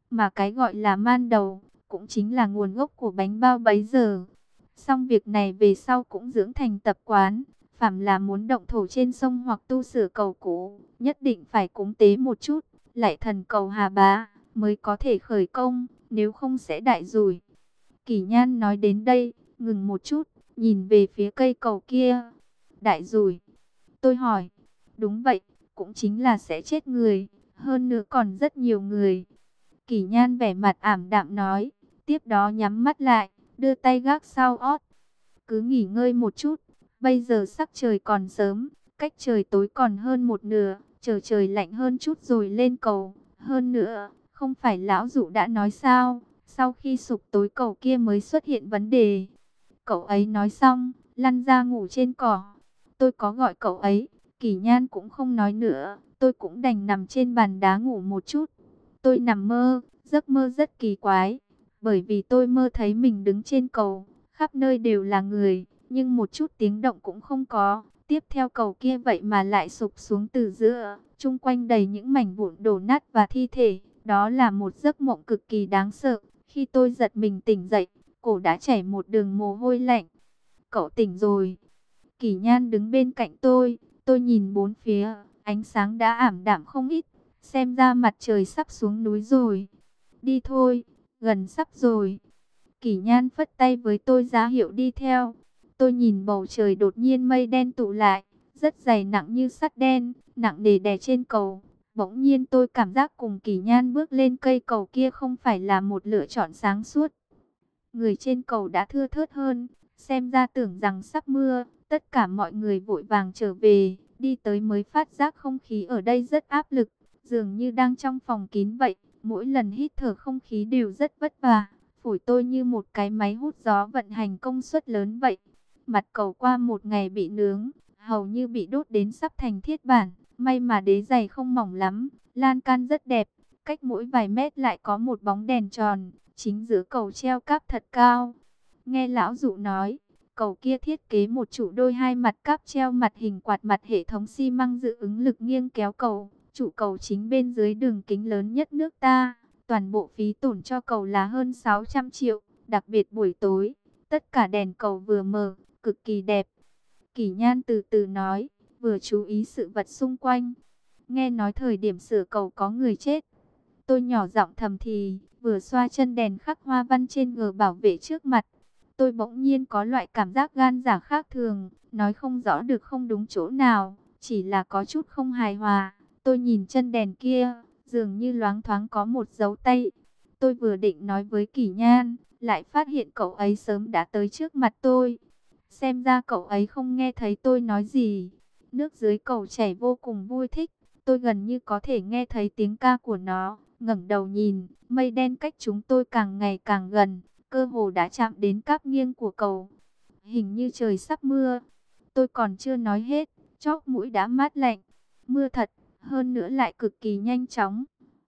Mà cái gọi là man đầu, cũng chính là nguồn gốc của bánh bao bấy giờ. Xong việc này về sau cũng dưỡng thành tập quán. Phàm là muốn động thổ trên sông hoặc tu sửa cầu cũ, nhất định phải cúng tế một chút, lại thần cầu Hà Bá, mới có thể khởi công, nếu không sẽ đại rủi. Kỷ Nhan nói đến đây, ngừng một chút, nhìn về phía cây cầu kia. Đại rủi. Tôi hỏi, đúng vậy, cũng chính là sẽ chết người, hơn nữa còn rất nhiều người. Kỷ Nhan vẻ mặt ảm đạm nói, tiếp đó nhắm mắt lại, đưa tay gác sau ót. Cứ nghỉ ngơi một chút, bây giờ sắc trời còn sớm, cách trời tối còn hơn một nửa, chờ trời lạnh hơn chút rồi lên cầu. Hơn nữa, không phải lão dụ đã nói sao, sau khi sụp tối cầu kia mới xuất hiện vấn đề. Cậu ấy nói xong, lăn ra ngủ trên cỏ. Tôi có gọi cậu ấy, Kỷ Nhan cũng không nói nữa, tôi cũng đành nằm trên bàn đá ngủ một chút. Tôi nằm mơ, giấc mơ rất kỳ quái, bởi vì tôi mơ thấy mình đứng trên cầu, khắp nơi đều là người, nhưng một chút tiếng động cũng không có. Tiếp theo cầu kia vậy mà lại sụp xuống từ giữa, chung quanh đầy những mảnh vụn đổ nát và thi thể. Đó là một giấc mộng cực kỳ đáng sợ. Khi tôi giật mình tỉnh dậy, cổ đã chảy một đường mồ hôi lạnh. Cậu tỉnh rồi. Kỷ Nhan đứng bên cạnh tôi nhìn bốn phía, ánh sáng đã ảm đạm không ít, xem ra mặt trời sắp xuống núi rồi. Đi thôi, gần sắp rồi. Kỷ Nhan phất tay với tôi ra hiệu đi theo. Tôi nhìn bầu trời đột nhiên mây đen tụ lại, rất dày nặng như sắt đen, nặng nề đè trên cầu. Bỗng nhiên tôi cảm giác cùng Kỷ Nhan bước lên cây cầu kia không phải là một lựa chọn sáng suốt. Người trên cầu đã thưa thớt hơn, xem ra tưởng rằng sắp mưa, tất cả mọi người vội vàng trở về, đi tới mới phát giác không khí ở đây rất áp lực, dường như đang trong phòng kín vậy, mỗi lần hít thở không khí đều rất vất vả, phổi tôi như một cái máy hút gió vận hành công suất lớn vậy. Mặt cầu qua một ngày bị nướng, hầu như bị đốt đến sắp thành thiết bản, may mà đế giày không mỏng lắm, lan can rất đẹp, cách mỗi vài mét lại có một bóng đèn tròn. Chính giữa cầu treo cáp thật cao. Nghe lão dụ nói, cầu kia thiết kế một trụ đôi hai mặt cáp treo mặt hình quạt mặt hệ thống xi măng dự ứng lực nghiêng kéo cầu. Trụ cầu chính bên dưới đường kính lớn nhất nước ta. Toàn bộ phí tổn cho cầu là hơn 600 triệu. Đặc biệt buổi tối, tất cả đèn cầu vừa mở, cực kỳ đẹp. Kỷ Nhan từ từ nói, vừa chú ý sự vật xung quanh. Nghe nói thời điểm sửa cầu có người chết. Tôi nhỏ giọng thầm thì, vừa xoa chân đèn khắc hoa văn trên gờ bảo vệ trước mặt. Tôi bỗng nhiên có loại cảm giác gan dạ khác thường, nói không rõ được không đúng chỗ nào, chỉ là có chút không hài hòa. Tôi nhìn chân đèn kia, dường như loáng thoáng có một dấu tay. Tôi vừa định nói với Kỷ Nhan, lại phát hiện cậu ấy sớm đã tới trước mặt tôi. Xem ra cậu ấy không nghe thấy tôi nói gì. Nước dưới cầu chảy vô cùng vui thích, tôi gần như có thể nghe thấy tiếng ca của nó. Ngẩng đầu nhìn, mây đen cách chúng tôi càng ngày càng gần, cơ hồ đã chạm đến cáp nghiêng của cầu. Hình như trời sắp mưa. Tôi còn chưa nói hết, chóp mũi đã mát lạnh. Mưa thật, hơn nữa lại cực kỳ nhanh chóng.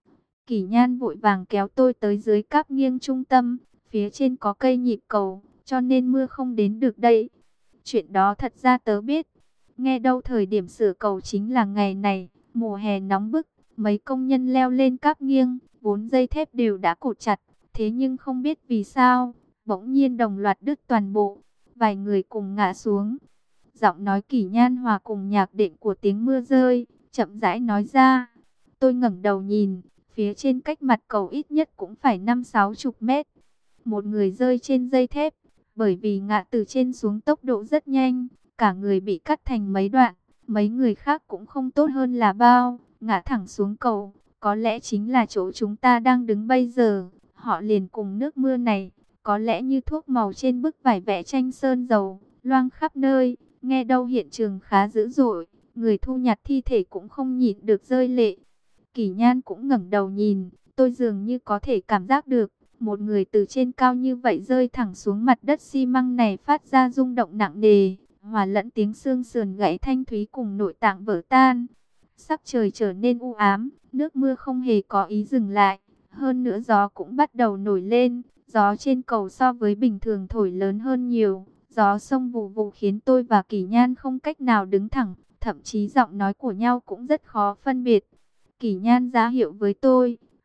Kỷ Nhan vội vàng kéo tôi tới dưới cáp nghiêng trung tâm, phía trên có cây nhịp cầu, cho nên mưa không đến được đây. Chuyện đó thật ra tớ biết. Nghe đâu thời điểm sửa cầu chính là ngày này, mùa hè nóng bức. Mấy công nhân leo lên cáp nghiêng, 4 dây thép đều đã cột chặt. Thế nhưng không biết vì sao, bỗng nhiên đồng loạt đứt toàn bộ. Vài người cùng ngã xuống. Giọng nói Kỷ Nhan hòa cùng nhạc đệm của tiếng mưa rơi, chậm rãi nói ra. Tôi ngẩng đầu nhìn, phía trên cách mặt cầu ít nhất cũng phải 5-60 mét. Một người rơi trên dây thép, bởi vì ngã từ trên xuống tốc độ rất nhanh, cả người bị cắt thành mấy đoạn. Mấy người khác cũng không tốt hơn là bao, ngã thẳng xuống cầu, có lẽ chính là chỗ chúng ta đang đứng bây giờ. Họ liền cùng nước mưa này, có lẽ như thuốc màu trên bức vải vẽ tranh sơn dầu, loang khắp nơi. Nghe đâu hiện trường khá dữ dội, người thu nhặt thi thể cũng không nhịn được rơi lệ. Kỷ Nhan cũng ngẩng đầu nhìn, tôi dường như có thể cảm giác được, một người từ trên cao như vậy rơi thẳng xuống mặt đất xi măng này phát ra rung động nặng nề, hòa lẫn tiếng xương sườn gãy thanh thúy cùng nội tạng vỡ tan. Sắc trời trở nên u ám, nước mưa không hề có ý dừng lại, hơn nữa gió cũng bắt đầu nổi lên, gió trên cầu so với bình thường thổi lớn hơn nhiều, gió sông vù vù khiến tôi và Kỷ Nhan không cách nào đứng thẳng, thậm chí giọng nói của nhau cũng rất khó phân biệt. Kỷ Nhan ra hiệu với tôi,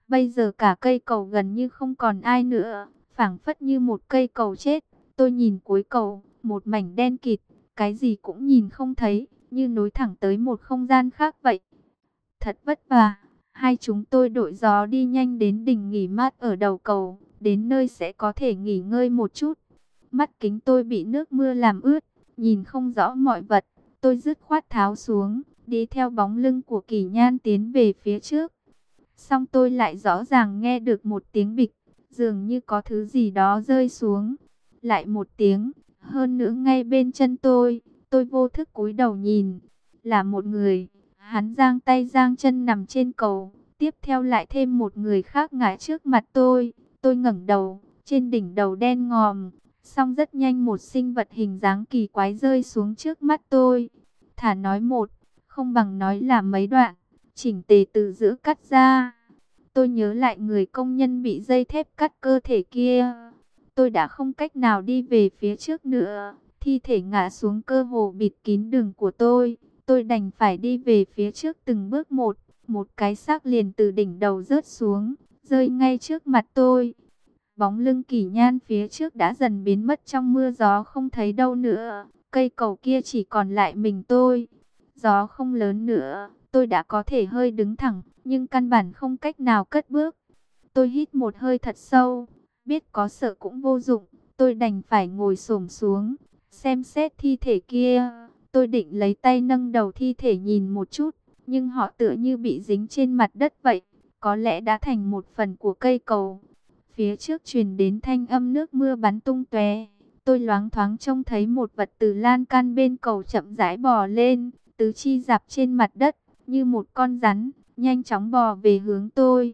Bây giờ cả cây cầu gần như không còn ai nữa, phảng phất như một cây cầu chết. Tôi nhìn cuối cầu, một mảnh đen kịt, cái gì cũng nhìn không thấy, như nối thẳng tới một không gian khác vậy. Thật vất vả, hai chúng tôi đội gió đi nhanh đến đỉnh nghỉ mát ở đầu cầu, đến nơi sẽ có thể nghỉ ngơi một chút. Mắt kính tôi bị nước mưa làm ướt, nhìn không rõ mọi vật, tôi dứt khoát tháo xuống, đi theo bóng lưng của Kỳ Nhan tiến về phía trước. Xong tôi lại rõ ràng nghe được một tiếng bịch, dường như có thứ gì đó rơi xuống. Lại một tiếng, hơn nữa ngay bên chân tôi vô thức cúi đầu nhìn, là một người. Hắn giang tay giang chân nằm trên cầu, tiếp theo lại thêm một người khác ngã trước mặt tôi. Tôi ngẩng đầu, trên đỉnh đầu đen ngòm, xong rất nhanh một sinh vật hình dáng kỳ quái rơi xuống trước mắt tôi. Thà nói một, không bằng nói là mấy đoạn, chỉnh tề từ giữa cắt ra. Tôi nhớ lại người công nhân bị dây thép cắt cơ thể kia. Tôi đã không cách nào đi về phía trước nữa. Thi thể ngã xuống cơ hồ bịt kín đường của tôi. Tôi đành phải đi về phía trước từng bước một. Một cái xác liền từ đỉnh đầu rớt xuống, rơi ngay trước mặt tôi. Bóng lưng Kỳ Nhan phía trước đã dần biến mất trong mưa gió không thấy đâu nữa. Cây cầu kia chỉ còn lại mình tôi. Gió không lớn nữa, tôi đã có thể hơi đứng thẳng, nhưng căn bản không cách nào cất bước. Tôi hít một hơi thật sâu, biết có sợ cũng vô dụng, tôi đành phải ngồi xổm xuống, xem xét thi thể kia. Tôi định lấy tay nâng đầu thi thể nhìn một chút, nhưng họ tựa như bị dính trên mặt đất vậy, có lẽ đã thành một phần của cây cầu. Phía trước truyền đến thanh âm nước mưa bắn tung tóe. Tôi loáng thoáng trông thấy một vật từ lan can bên cầu chậm rãi bò lên, tứ chi dạp trên mặt đất, như một con rắn, nhanh chóng bò về hướng tôi.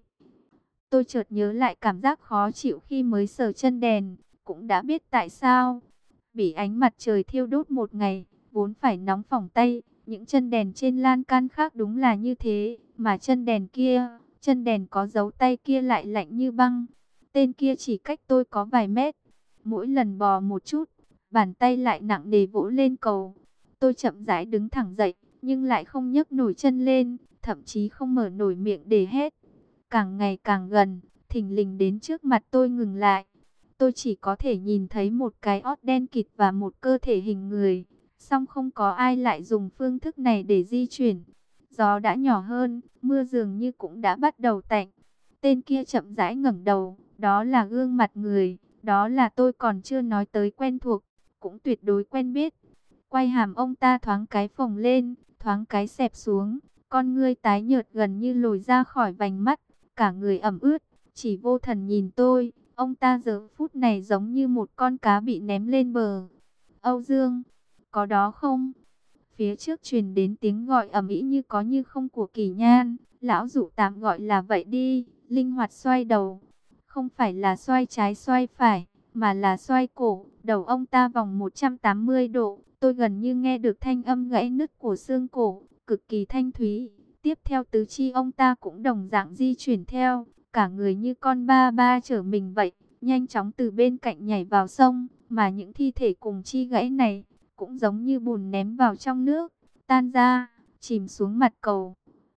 Tôi chợt nhớ lại cảm giác khó chịu khi mới sờ chân đèn, cũng đã biết tại sao. Bị ánh mặt trời thiêu đốt một ngày, vốn phải nóng phỏng tay, những chân đèn trên lan can khác đúng là như thế, mà chân đèn có dấu tay kia lại lạnh như băng. Tên kia chỉ cách tôi có vài mét, mỗi lần bò một chút, bàn tay lại nặng nề vỗ lên cầu. Tôi chậm rãi đứng thẳng dậy, nhưng lại không nhấc nổi chân lên, thậm chí không mở nổi miệng để hét. Càng ngày càng gần, thình lình đến trước mặt tôi ngừng lại. Tôi chỉ có thể nhìn thấy một cái ót đen kịt và một cơ thể hình người. Song không có ai lại dùng phương thức này để di chuyển. Gió đã nhỏ hơn, mưa dường như cũng đã bắt đầu tạnh. Tên kia chậm rãi ngẩng đầu, đó là gương mặt người, đó là tôi còn chưa nói tới quen thuộc, cũng tuyệt đối quen biết. Quay hàm ông ta thoáng cái phồng lên, thoáng cái xẹp xuống, con ngươi tái nhợt gần như lồi ra khỏi vành mắt, cả người ẩm ướt, chỉ vô thần nhìn tôi. Ông ta giờ phút này giống như một con cá bị ném lên bờ. Âu Dương, có đó không? Phía trước truyền đến tiếng gọi ầm ĩ như có như không của Kỳ Nhan. Lão dụ tạm gọi là vậy đi. Linh hoạt xoay đầu, không phải là xoay trái xoay phải, mà là xoay cổ. Đầu ông ta vòng 180 độ. Tôi gần như nghe được thanh âm gãy nứt của xương cổ, cực kỳ thanh thúy. Tiếp theo tứ chi ông ta cũng đồng dạng di chuyển theo, cả người như con ba ba chở mình vậy, nhanh chóng từ bên cạnh nhảy vào sông, mà những thi thể cùng chi gãy này cũng giống như bùn ném vào trong nước, tan ra, chìm xuống mặt cầu.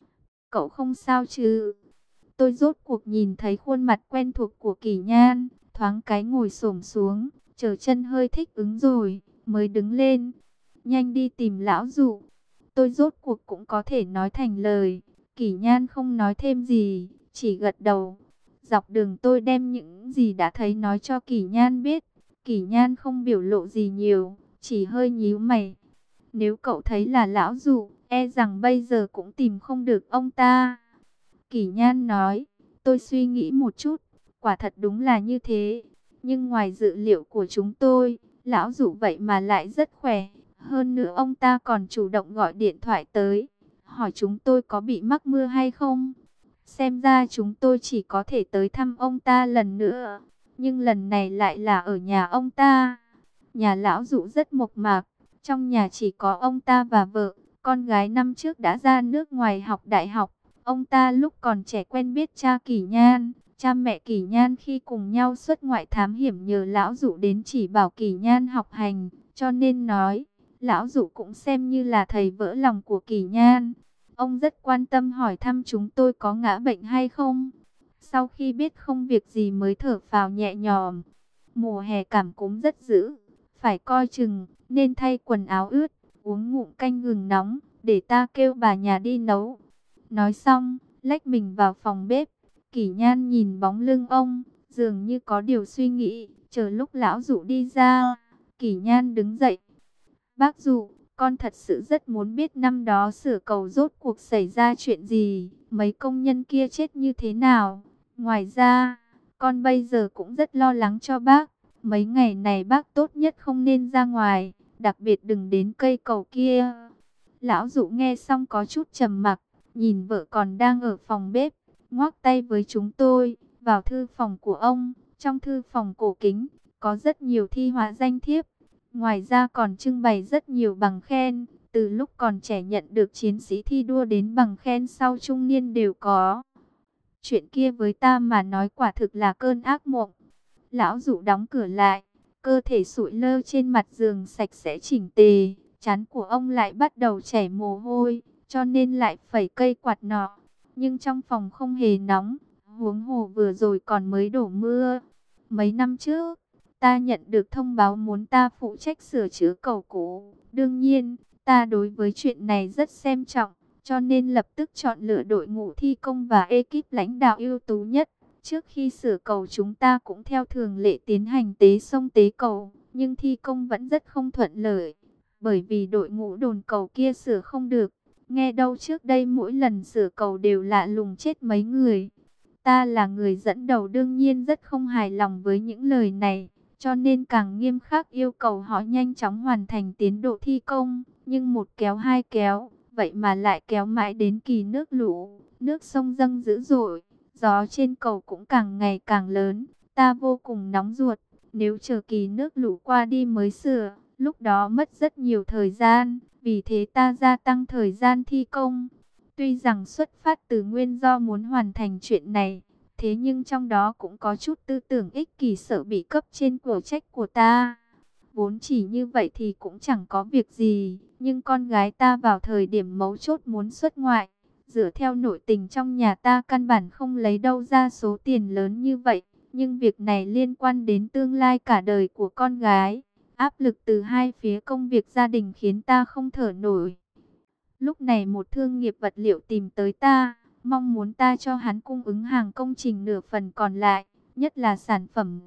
Cậu không sao chứ? Tôi rốt cuộc nhìn thấy khuôn mặt quen thuộc của Kỳ Nhan, thoáng cái ngồi xổm xuống, chờ chân hơi thích ứng rồi, mới đứng lên. Nhanh đi tìm lão dụ. Tôi rốt cuộc cũng có thể nói thành lời. Kỳ Nhan không nói thêm gì, chỉ gật đầu. Dọc đường tôi đem những gì đã thấy nói cho Kỳ Nhan biết. Kỳ Nhan không biểu lộ gì nhiều, chỉ hơi nhíu mày. Nếu cậu thấy là lão dụ, e rằng bây giờ cũng tìm không được ông ta. Kỳ Nhan nói, tôi suy nghĩ một chút, quả thật đúng là như thế. Nhưng ngoài dự liệu của chúng tôi, lão dụ vậy mà lại rất khỏe. Hơn nữa ông ta còn chủ động gọi điện thoại tới, hỏi chúng tôi có bị mắc mưa hay không. Xem ra chúng tôi chỉ có thể tới thăm ông ta lần nữa, nhưng lần này lại là ở nhà ông ta. Nhà lão dụ rất mộc mạc, trong nhà chỉ có ông ta và vợ, con gái năm trước đã ra nước ngoài học đại học. Ông ta lúc còn trẻ quen biết cha Kỳ Nhan, cha mẹ Kỳ Nhan khi cùng nhau xuất ngoại thám hiểm nhờ lão dụ đến chỉ bảo Kỳ Nhan học hành, cho nên nói, lão dụ cũng xem như là thầy vỡ lòng của Kỳ Nhan. Ông rất quan tâm hỏi thăm chúng tôi có ngã bệnh hay không. Sau khi biết không việc gì mới thở phào nhẹ nhõm. Mùa hè cảm cúm rất dữ, phải coi chừng, nên thay quần áo ướt, uống ngụm canh gừng nóng, để ta kêu bà nhà đi nấu. Nói xong, lách mình vào phòng bếp. Kỷ Nhan nhìn bóng lưng ông, dường như có điều suy nghĩ, chờ lúc lão Dụ đi ra. Kỷ Nhan đứng dậy. Bác Dụ, con thật sự rất muốn biết năm đó Sửa Cầu rốt cuộc xảy ra chuyện gì, mấy công nhân kia chết như thế nào. Ngoài ra, con bây giờ cũng rất lo lắng cho bác. Mấy ngày này bác tốt nhất không nên ra ngoài, đặc biệt đừng đến cây cầu kia. Lão Dụ nghe xong có chút trầm mặc, nhìn vợ còn đang ở phòng bếp, ngoắc tay với chúng tôi, vào thư phòng của ông. Trong thư phòng cổ kính, có rất nhiều thi họa danh thiếp. Ngoài ra còn trưng bày rất nhiều bằng khen, từ lúc còn trẻ nhận được chiến sĩ thi đua đến bằng khen sau trung niên đều có. Chuyện kia với ta mà nói quả thực là cơn ác mộng. Lão Dụ đóng cửa lại, cơ thể sụi lơ trên mặt giường sạch sẽ chỉnh tề, trán của ông lại bắt đầu chảy mồ hôi, cho nên lại phẩy cây quạt nọ. Nhưng trong phòng không hề nóng, huống hồ vừa rồi còn mới đổ mưa. Mấy năm trước, ta nhận được thông báo muốn ta phụ trách sửa chữa cầu cũ. Đương nhiên, ta đối với chuyện này rất xem trọng, cho nên lập tức chọn lựa đội ngũ thi công và ekip lãnh đạo ưu tú nhất. Trước khi sửa cầu chúng ta cũng theo thường lệ tiến hành tế sông tế cầu, nhưng thi công vẫn rất không thuận lợi, bởi vì đội ngũ đồn cầu kia sửa không được. Nghe đâu trước đây mỗi lần sửa cầu đều lạ lùng chết mấy người. Ta là người dẫn đầu đương nhiên rất không hài lòng với những lời này, cho nên càng nghiêm khắc yêu cầu họ nhanh chóng hoàn thành tiến độ thi công. Nhưng một kéo hai kéo, vậy mà lại kéo mãi đến kỳ nước lũ, nước sông dâng dữ dội. Gió trên cầu cũng càng ngày càng lớn, ta vô cùng nóng ruột. Nếu chờ kỳ nước lũ qua đi mới sửa, lúc đó mất rất nhiều thời gian, vì thế ta gia tăng thời gian thi công. Tuy rằng xuất phát từ nguyên do muốn hoàn thành chuyện này, thế nhưng trong đó cũng có chút tư tưởng ích kỷ sợ bị cấp trên của trách của ta. Vốn chỉ như vậy thì cũng chẳng có việc gì, nhưng con gái ta vào thời điểm mấu chốt muốn xuất ngoại. Dựa theo nội tình trong nhà ta căn bản không lấy đâu ra số tiền lớn như vậy. Nhưng việc này liên quan đến tương lai cả đời của con gái. Áp lực từ hai phía công việc gia đình khiến ta không thở nổi. Lúc này một thương nghiệp vật liệu tìm tới ta, mong muốn ta cho hắn cung ứng hàng công trình nửa phần còn lại, nhất là sản phẩm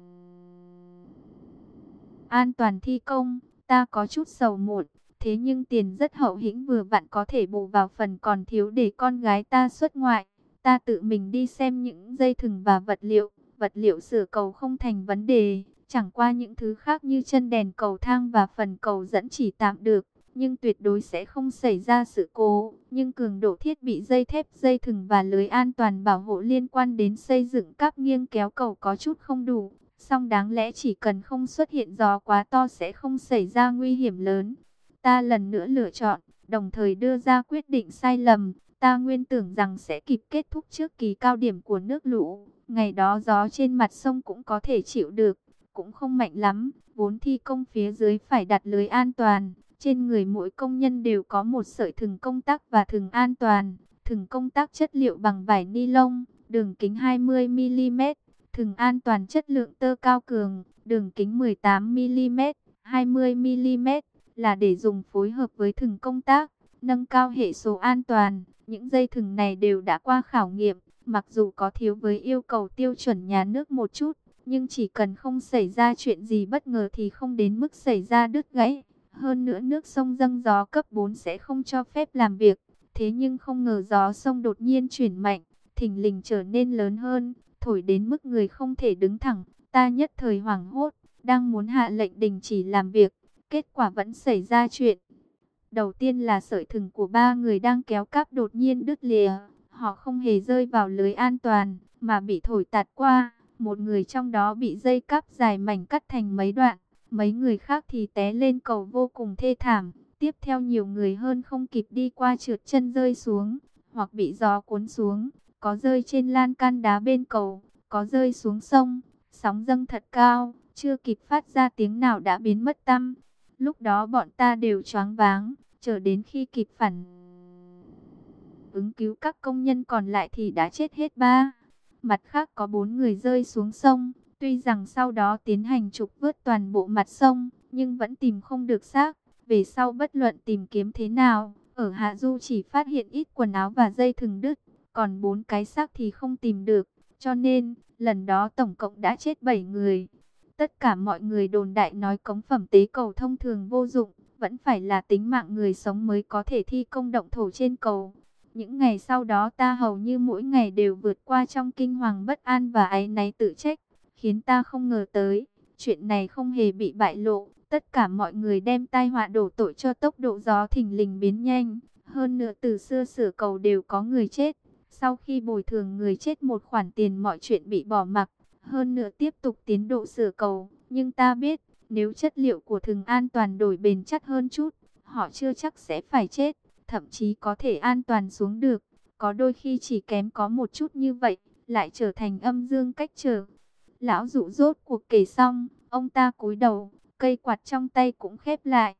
an toàn thi công. Ta có chút sầu muộn, thế nhưng tiền rất hậu hĩnh vừa vặn có thể bù vào phần còn thiếu để con gái ta xuất ngoại. Ta tự mình đi xem những dây thừng và vật liệu sửa cầu không thành vấn đề, chẳng qua những thứ khác như chân đèn cầu thang và phần cầu dẫn chỉ tạm được, nhưng tuyệt đối sẽ không xảy ra sự cố. Nhưng cường độ thiết bị dây thép, dây thừng và lưới an toàn bảo hộ liên quan đến xây dựng cáp nghiêng kéo cầu có chút không đủ. Song đáng lẽ chỉ cần không xuất hiện gió quá to sẽ không xảy ra nguy hiểm lớn. Ta lần nữa lựa chọn, đồng thời đưa ra quyết định sai lầm. Ta nguyên tưởng rằng sẽ kịp kết thúc trước kỳ cao điểm của nước lũ. Ngày đó gió trên mặt sông cũng có thể chịu được, cũng không mạnh lắm. Vốn thi công phía dưới phải đặt lưới an toàn. Trên người mỗi công nhân đều có một sợi thừng công tắc và thừng an toàn. Thừng công tắc chất liệu bằng vải ni lông, đường kính 20 mm. Thừng an toàn chất lượng tơ cao cường, đường kính 18 mm, 20 mm, là để dùng phối hợp với thừng công tác, nâng cao hệ số an toàn. Những dây thừng này đều đã qua khảo nghiệm, mặc dù có thiếu với yêu cầu tiêu chuẩn nhà nước một chút, nhưng chỉ cần không xảy ra chuyện gì bất ngờ thì không đến mức xảy ra đứt gãy. Hơn nữa nước sông dâng gió cấp 4 sẽ không cho phép làm việc. Thế nhưng không ngờ gió sông đột nhiên chuyển mạnh, thình lình trở nên lớn hơn, thổi đến mức người không thể đứng thẳng. Ta nhất thời hoảng hốt, đang muốn hạ lệnh đình chỉ làm việc, kết quả vẫn xảy ra chuyện. Đầu tiên là sợi thừng của ba người đang kéo cáp đột nhiên đứt lìa. Họ không hề rơi vào lưới an toàn, mà bị thổi tạt qua. Một người trong đó bị dây cáp dài mảnh cắt thành mấy đoạn. Mấy người khác thì té lên cầu vô cùng thê thảm. Tiếp theo nhiều người hơn không kịp đi qua trượt chân rơi xuống, hoặc bị gió cuốn xuống. Có rơi trên lan can đá bên cầu, có rơi xuống sông. Sóng dâng thật cao, chưa kịp phát ra tiếng nào đã biến mất tăm. Lúc đó bọn ta đều choáng váng, chờ đến khi kịp phản ứng cứu các công nhân còn lại thì đã chết hết ba. Mặt khác có 4 người rơi xuống sông. Tuy rằng sau đó tiến hành trục vớt toàn bộ mặt sông, nhưng vẫn tìm không được xác. Về sau bất luận tìm kiếm thế nào, ở hạ du chỉ phát hiện ít quần áo và dây thừng đứt, còn 4 cái xác thì không tìm được. Cho nên, lần đó tổng cộng đã chết 7 người. Tất cả mọi người đồn đại nói cống phẩm tế cầu thông thường vô dụng, vẫn phải là tính mạng người sống mới có thể thi công động thổ trên cầu. Những ngày sau đó ta hầu như mỗi ngày đều vượt qua trong kinh hoàng bất an và áy náy tự trách, khiến ta không ngờ tới, chuyện này không hề bị bại lộ. Tất cả mọi người đem tai họa đổ tội cho tốc độ gió thình lình biến nhanh. Hơn nữa từ xưa sửa cầu đều có người chết. Sau khi bồi thường người chết một khoản tiền mọi chuyện bị bỏ mặc. Hơn nữa tiếp tục tiến độ sửa cầu. Nhưng ta biết, nếu chất liệu của thừng an toàn đổi bền chắc hơn chút, họ chưa chắc sẽ phải chết. Thậm chí có thể an toàn xuống được. Có đôi khi chỉ kém có một chút như vậy, lại trở thành âm dương cách trở. Lão dụ rốt cuộc kể xong, ông ta cúi đầu, cây quạt trong tay cũng khép lại.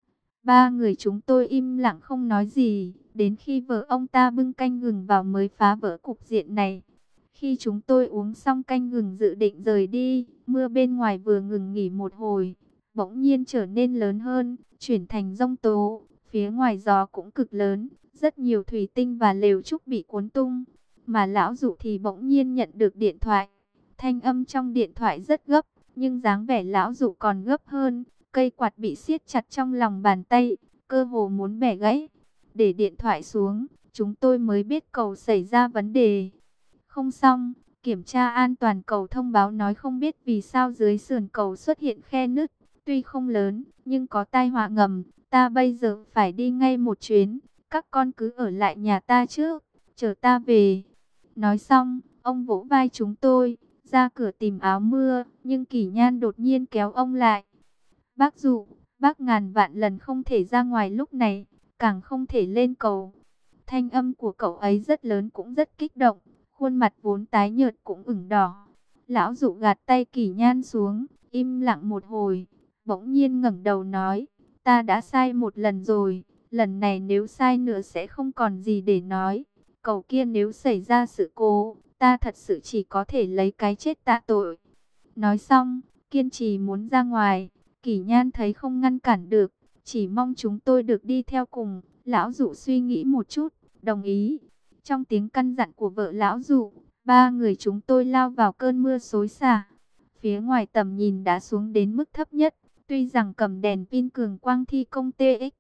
Ba người chúng tôi im lặng không nói gì, đến khi vợ ông ta bưng canh gừng vào mới phá vỡ cục diện này. Khi chúng tôi uống xong canh gừng dự định rời đi, mưa bên ngoài vừa ngừng nghỉ một hồi, bỗng nhiên trở nên lớn hơn, chuyển thành giông tố. Phía ngoài gió cũng cực lớn, rất nhiều thủy tinh và lều trúc bị cuốn tung. Mà lão dụ thì bỗng nhiên nhận được điện thoại. Thanh âm trong điện thoại rất gấp, nhưng dáng vẻ lão dụ còn gấp hơn. Cây quạt bị siết chặt trong lòng bàn tay, cơ hồ muốn bẻ gãy. Để điện thoại xuống, chúng tôi mới biết cầu xảy ra vấn đề. Không xong, kiểm tra an toàn cầu thông báo nói không biết vì sao dưới sườn cầu xuất hiện khe nứt. Tuy không lớn, nhưng có tai họa ngầm. Ta bây giờ phải đi ngay một chuyến. Các con cứ ở lại nhà ta trước, chờ ta về. Nói xong, ông vỗ vai chúng tôi, ra cửa tìm áo mưa. Nhưng Kỷ Nhan đột nhiên kéo ông lại. Bác dụ, bác ngàn vạn lần không thể ra ngoài lúc này, càng không thể lên cầu. Thanh âm của cậu ấy rất lớn cũng rất kích động, khuôn mặt vốn tái nhợt cũng ửng đỏ. Lão dụ gạt tay Kỷ Nhan xuống, im lặng một hồi, bỗng nhiên ngẩng đầu nói, ta đã sai một lần rồi, lần này nếu sai nữa sẽ không còn gì để nói. Cầu kia nếu xảy ra sự cố, ta thật sự chỉ có thể lấy cái chết tạ tội. Nói xong, kiên trì muốn ra ngoài. Kỷ Nhan thấy không ngăn cản được, chỉ mong chúng tôi được đi theo cùng. Lão dụ suy nghĩ một chút, đồng ý. Trong tiếng căn dặn của vợ lão dụ, ba người chúng tôi lao vào cơn mưa xối xả. Phía ngoài tầm nhìn đã xuống đến mức thấp nhất. Tuy rằng cầm đèn pin cường quang thi công TX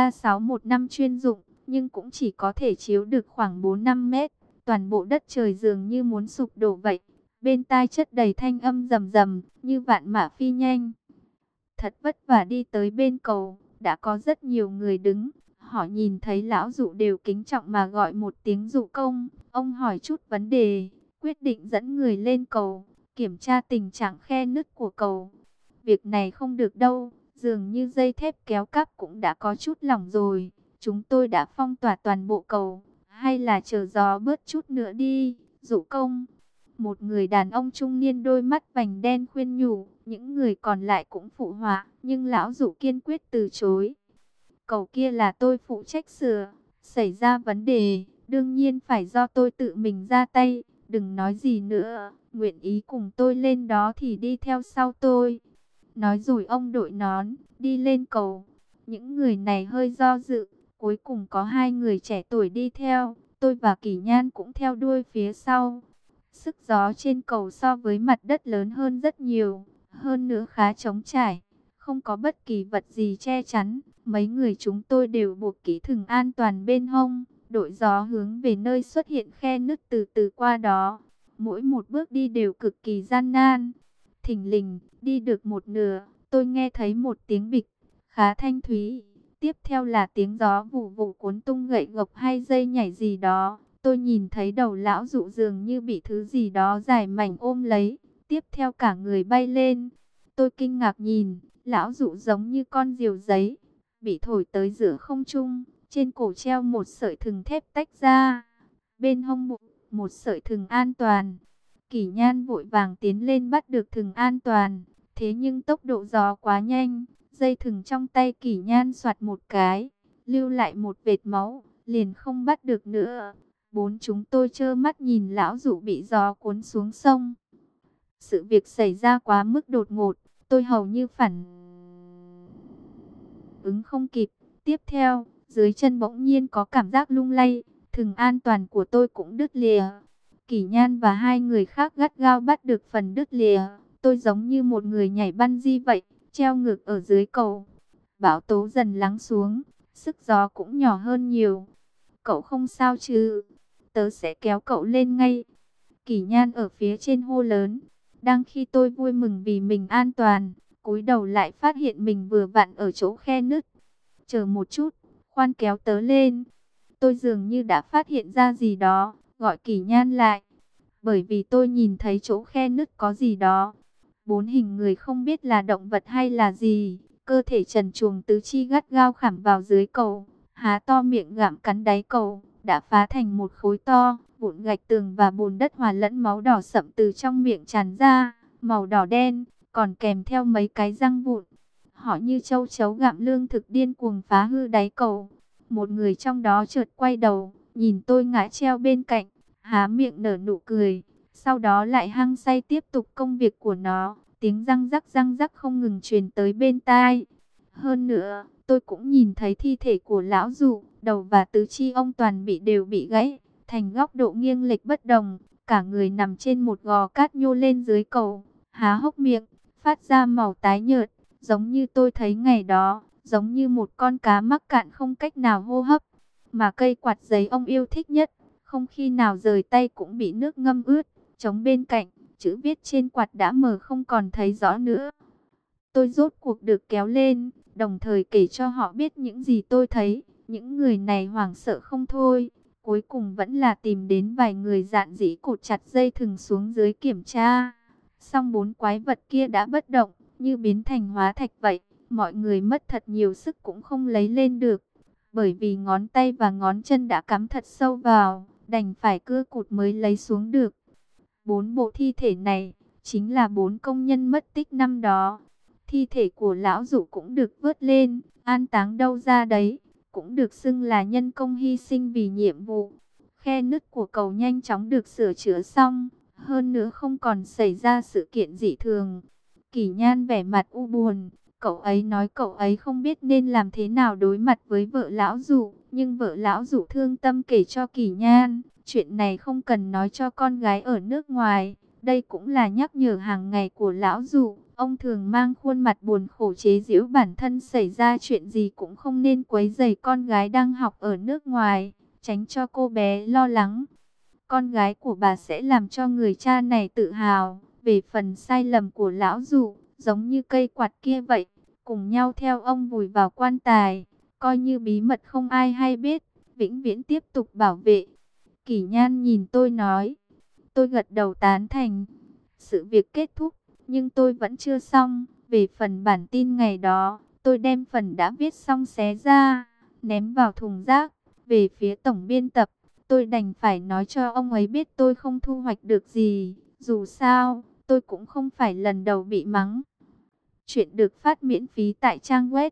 3615 chuyên dụng, nhưng cũng chỉ có thể chiếu được khoảng 4-5 mét. Toàn bộ đất trời dường như muốn sụp đổ vậy. Bên tai chất đầy thanh âm rầm rầm, như vạn mã phi nhanh. Thật vất vả đi tới bên cầu, đã có rất nhiều người đứng. Họ nhìn thấy lão dụ đều kính trọng mà gọi một tiếng dụ công. Ông hỏi chút vấn đề, quyết định dẫn người lên cầu, kiểm tra tình trạng khe nứt của cầu. Việc này không được đâu, dường như dây thép kéo cáp cũng đã có chút lỏng rồi. Chúng tôi đã phong tỏa toàn bộ cầu, hay là chờ gió bớt chút nữa đi, dụ công. Một người đàn ông trung niên đôi mắt vành đen khuyên nhủ, những người còn lại cũng phụ họa, nhưng lão dụ kiên quyết từ chối. Cầu kia là tôi phụ trách sửa, xảy ra vấn đề, đương nhiên phải do tôi tự mình ra tay, đừng nói gì nữa, nguyện ý cùng tôi lên đó thì đi theo sau tôi. Nói rồi ông đội nón, đi lên cầu. Những người này hơi do dự, cuối cùng có hai người trẻ tuổi đi theo, tôi và Kỷ Nhan cũng theo đuôi phía sau. Sức gió trên cầu so với mặt đất lớn hơn rất nhiều, hơn nữa khá trống trải, không có bất kỳ vật gì che chắn. Mấy người chúng tôi đều buộc kỹ thừng an toàn bên hông, đội gió hướng về nơi xuất hiện khe nứt từ từ qua đó. Mỗi một bước đi đều cực kỳ gian nan. Thình lình, đi được một nửa, tôi nghe thấy một tiếng bịch, khá thanh thúy. Tiếp theo là tiếng gió vụ vụ cuốn tung gậy gộc hay dây nhảy gì đó. Tôi nhìn thấy đầu lão dụ dường như bị thứ gì đó dài mảnh ôm lấy. Tiếp theo cả người bay lên. Tôi kinh ngạc nhìn, lão dụ giống như con diều giấy, bị thổi tới giữa không trung. Trên cổ treo một sợi thừng thép tách ra. Bên hông bụng, một sợi thừng an toàn. Kỷ Nhan vội vàng tiến lên bắt được thừng an toàn. Thế nhưng tốc độ gió quá nhanh. Dây thừng trong tay Kỷ Nhan xoạt một cái, lưu lại một vệt máu, liền không bắt được nữa. Bốn chúng tôi trơ mắt nhìn lão dụ bị gió cuốn xuống sông. Sự việc xảy ra quá mức đột ngột, tôi hầu như phản ứng không kịp. Tiếp theo, dưới chân bỗng nhiên có cảm giác lung lay, thừng an toàn của tôi cũng đứt lìa. Kỷ Nhan và hai người khác gắt gao bắt được phần đứt lìa. Tôi giống như một người nhảy bungee vậy, treo ngược ở dưới cầu. Bão tố dần lắng xuống, sức gió cũng nhỏ hơn nhiều. Cậu không sao chứ? Tớ sẽ kéo cậu lên ngay. Kỷ Nhan ở phía trên hô lớn. Đang khi tôi vui mừng vì mình an toàn, cúi đầu lại phát hiện mình vừa vặn ở chỗ khe nứt. Chờ một chút, khoan kéo tớ lên. Tôi dường như đã phát hiện ra gì đó, gọi Kỷ Nhan lại. Bởi vì tôi nhìn thấy chỗ khe nứt có gì đó. Bốn hình người không biết là động vật hay là gì. Cơ thể trần truồng tứ chi gắt gao khảm vào dưới cầu, há to miệng gặm cắn đáy cầu, đã phá thành một khối to. Vụn gạch tường và bùn đất hòa lẫn máu đỏ sậm từ trong miệng tràn ra, màu đỏ đen, còn kèm theo mấy cái răng vụn. Họ như châu chấu gặm lương thực điên cuồng phá hư đáy cầu. Một người trong đó chợt quay đầu, nhìn tôi ngã treo bên cạnh, há miệng nở nụ cười. Sau đó lại hăng say tiếp tục công việc của nó, tiếng răng rắc không ngừng truyền tới bên tai. Hơn nữa, tôi cũng nhìn thấy thi thể của lão dụ, đầu và tứ chi ông toàn đều bị gãy thành góc độ nghiêng lệch bất đồng, cả người nằm trên một gò cát nhô lên dưới cầu, há hốc miệng, phát ra màu tái nhợt, giống như tôi thấy ngày đó, giống như một con cá mắc cạn không cách nào hô hấp, mà cây quạt giấy ông yêu thích nhất, không khi nào rời tay cũng bị nước ngâm ướt, trống bên cạnh, chữ viết trên quạt đã mờ không còn thấy rõ nữa. Tôi rốt cuộc được kéo lên, đồng thời kể cho họ biết những gì tôi thấy, những người này hoảng sợ không thôi. Cuối cùng vẫn là tìm đến vài người dạn dĩ cột chặt dây thừng xuống dưới kiểm tra. Xong bốn quái vật kia đã bất động, như biến thành hóa thạch vậy. Mọi người mất thật nhiều sức cũng không lấy lên được. Bởi vì ngón tay và ngón chân đã cắm thật sâu vào, đành phải cưa cụt mới lấy xuống được. Bốn bộ thi thể này, chính là bốn công nhân mất tích năm đó. Thi thể của lão dụ cũng được vớt lên, an táng đâu ra đấy, cũng được xưng là nhân công hy sinh vì nhiệm vụ. Khe nứt của cầu nhanh chóng được sửa chữa xong, hơn nữa không còn xảy ra sự kiện dị thường. Kỷ Nhan vẻ mặt u buồn, cậu ấy nói cậu ấy không biết nên làm thế nào đối mặt với vợ lão dụ, nhưng vợ lão dụ thương tâm kể cho Kỷ Nhan, chuyện này không cần nói cho con gái ở nước ngoài, đây cũng là nhắc nhở hàng ngày của lão dụ. Ông thường mang khuôn mặt buồn khổ chế giễu bản thân xảy ra chuyện gì cũng không nên quấy rầy con gái đang học ở nước ngoài, tránh cho cô bé lo lắng. Con gái của bà sẽ làm cho người cha này tự hào. Về phần sai lầm của lão dụ, giống như cây quạt kia vậy, cùng nhau theo ông vùi vào quan tài, coi như bí mật không ai hay biết, vĩnh viễn tiếp tục bảo vệ. Kỷ Nhan nhìn tôi nói, tôi gật đầu tán thành. Sự việc kết thúc, nhưng tôi vẫn chưa xong. Về phần bản tin ngày đó, tôi đem phần đã viết xong xé ra, ném vào thùng rác. Về phía tổng biên tập, tôi đành phải nói cho ông ấy biết tôi không thu hoạch được gì. Dù sao, tôi cũng không phải lần đầu bị mắng. Chuyện được phát miễn phí tại trang web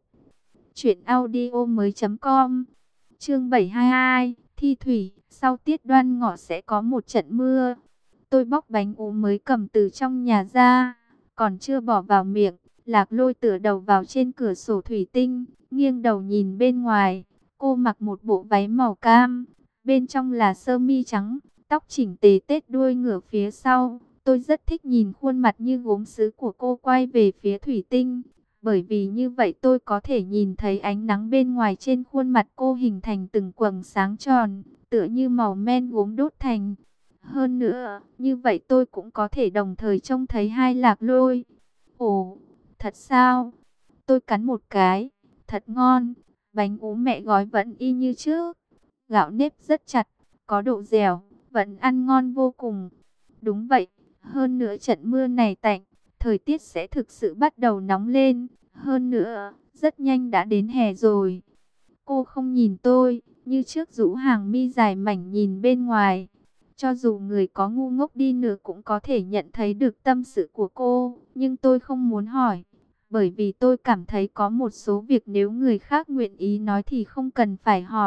truyệnaudiomoi.com. Chương 722, thi thủy, sau tiết Đoan Ngọ sẽ có một trận mưa. Tôi bóc bánh ú mới cầm từ trong nhà ra, còn chưa bỏ vào miệng, Lạc Lôi tựa đầu vào trên cửa sổ thủy tinh, nghiêng đầu nhìn bên ngoài. Cô mặc một bộ váy màu cam, bên trong là sơ mi trắng, tóc chỉnh tề tết đuôi ngửa phía sau. Tôi rất thích nhìn khuôn mặt như gốm sứ của cô quay về phía thủy tinh, bởi vì như vậy tôi có thể nhìn thấy ánh nắng bên ngoài trên khuôn mặt cô hình thành từng quầng sáng tròn, tựa như màu men gốm đốt thành. Hơn nữa, như vậy tôi cũng có thể đồng thời trông thấy hai Lạc Lôi. Ồ, thật sao? Tôi cắn một cái, thật ngon. Bánh ú mẹ gói vẫn y như trước. Gạo nếp rất chặt, có độ dẻo, vẫn ăn ngon vô cùng. Đúng vậy, hơn nữa trận mưa này tạnh, thời tiết sẽ thực sự bắt đầu nóng lên. Hơn nữa, rất nhanh đã đến hè rồi. Cô không nhìn tôi, như trước rũ hàng mi dài mảnh nhìn bên ngoài. Cho dù người có ngu ngốc đi nữa cũng có thể nhận thấy được tâm sự của cô, nhưng tôi không muốn hỏi. Bởi vì tôi cảm thấy có một số việc nếu người khác nguyện ý nói thì không cần phải hỏi.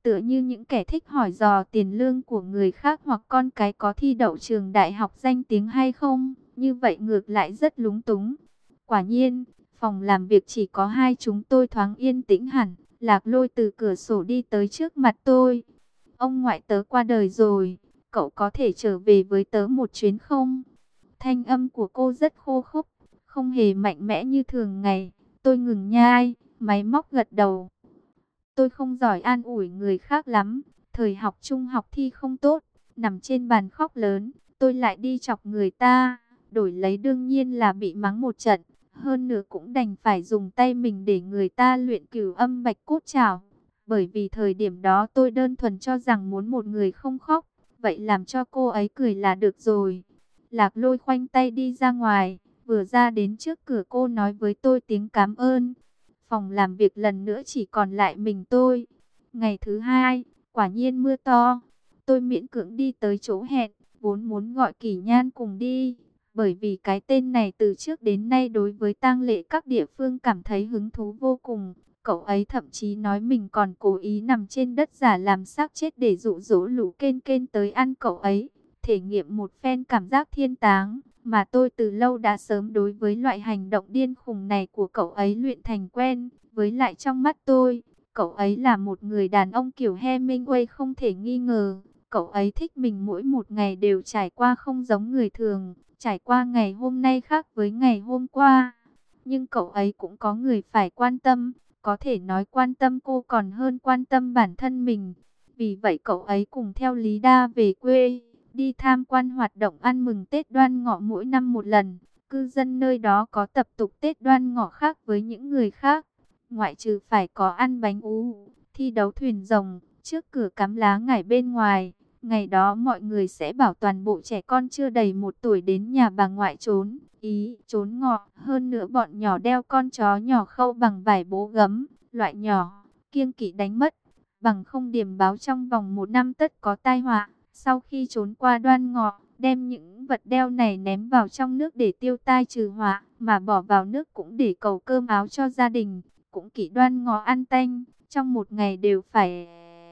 tựa như những kẻ thích hỏi dò tiền lương của người khác hoặc con cái có thi đậu trường đại học danh tiếng hay không. Như vậy ngược lại rất lúng túng. Quả nhiên, phòng làm việc chỉ có hai chúng tôi thoáng yên tĩnh hẳn. Lạc Lôi từ cửa sổ đi tới trước mặt tôi. Ông ngoại tớ qua đời rồi, cậu có thể trở về với tớ một chuyến không? Thanh âm của cô rất khô khốc, không hề mạnh mẽ như thường ngày. Tôi ngừng nhai, máy móc gật đầu. Tôi không giỏi an ủi người khác lắm. Thời học trung học thi không tốt, nằm trên bàn khóc lớn, tôi lại đi chọc người ta. Đổi lấy đương nhiên là bị mắng một trận. Hơn nữa cũng đành phải dùng tay mình để người ta luyện cửu âm bạch cốt trảo. Bởi vì thời điểm đó tôi đơn thuần cho rằng muốn một người không khóc, vậy làm cho cô ấy cười là được rồi. Lạc Lôi khoanh tay đi ra ngoài, vừa ra đến trước cửa cô nói với tôi tiếng cảm ơn. Phòng làm việc lần nữa chỉ còn lại mình tôi. Ngày thứ hai, quả nhiên mưa to. Tôi miễn cưỡng đi tới chỗ hẹn, vốn muốn gọi Kỷ Nhan cùng đi. Bởi vì cái tên này từ trước đến nay đối với tang lễ các địa phương cảm thấy hứng thú vô cùng. Cậu ấy thậm chí nói mình còn cố ý nằm trên đất giả làm xác chết để dụ dỗ lũ kên kên tới ăn cậu ấy. Thể nghiệm một phen cảm giác thiên táng, mà tôi từ lâu đã sớm đối với loại hành động điên khùng này của cậu ấy luyện thành quen. Với lại trong mắt tôi, cậu ấy là một người đàn ông kiểu Hemingway không thể nghi ngờ. Cậu ấy thích mình mỗi một ngày đều trải qua không giống người thường, trải qua ngày hôm nay khác với ngày hôm qua. Nhưng cậu ấy cũng có người phải quan tâm, có thể nói quan tâm cô còn hơn quan tâm bản thân mình. Vì vậy cậu ấy cùng theo Lý Đa về quê, đi tham quan hoạt động ăn mừng Tết Đoan Ngọ mỗi năm một lần. Cư dân nơi đó có tập tục Tết Đoan Ngọ khác với những người khác. Ngoại trừ phải có ăn bánh ú, thi đấu thuyền rồng, trước cửa cắm lá ngải bên ngoài. Ngày đó mọi người sẽ bảo toàn bộ trẻ con chưa đầy 1 tuổi đến nhà bà ngoại trốn trốn ngọ. Hơn nữa bọn nhỏ đeo con chó nhỏ khâu bằng vải bố gấm, loại nhỏ, kiêng kỵ đánh mất. Bằng không điểm báo trong vòng 1 năm tất có tai họa. Sau khi trốn qua Đoan Ngọ, đem những vật đeo này ném vào trong nước để tiêu tai trừ họa, mà bỏ vào nước cũng để cầu cơm áo cho gia đình. Cũng kỷ Đoan Ngọ ăn tanh, trong một ngày đều phải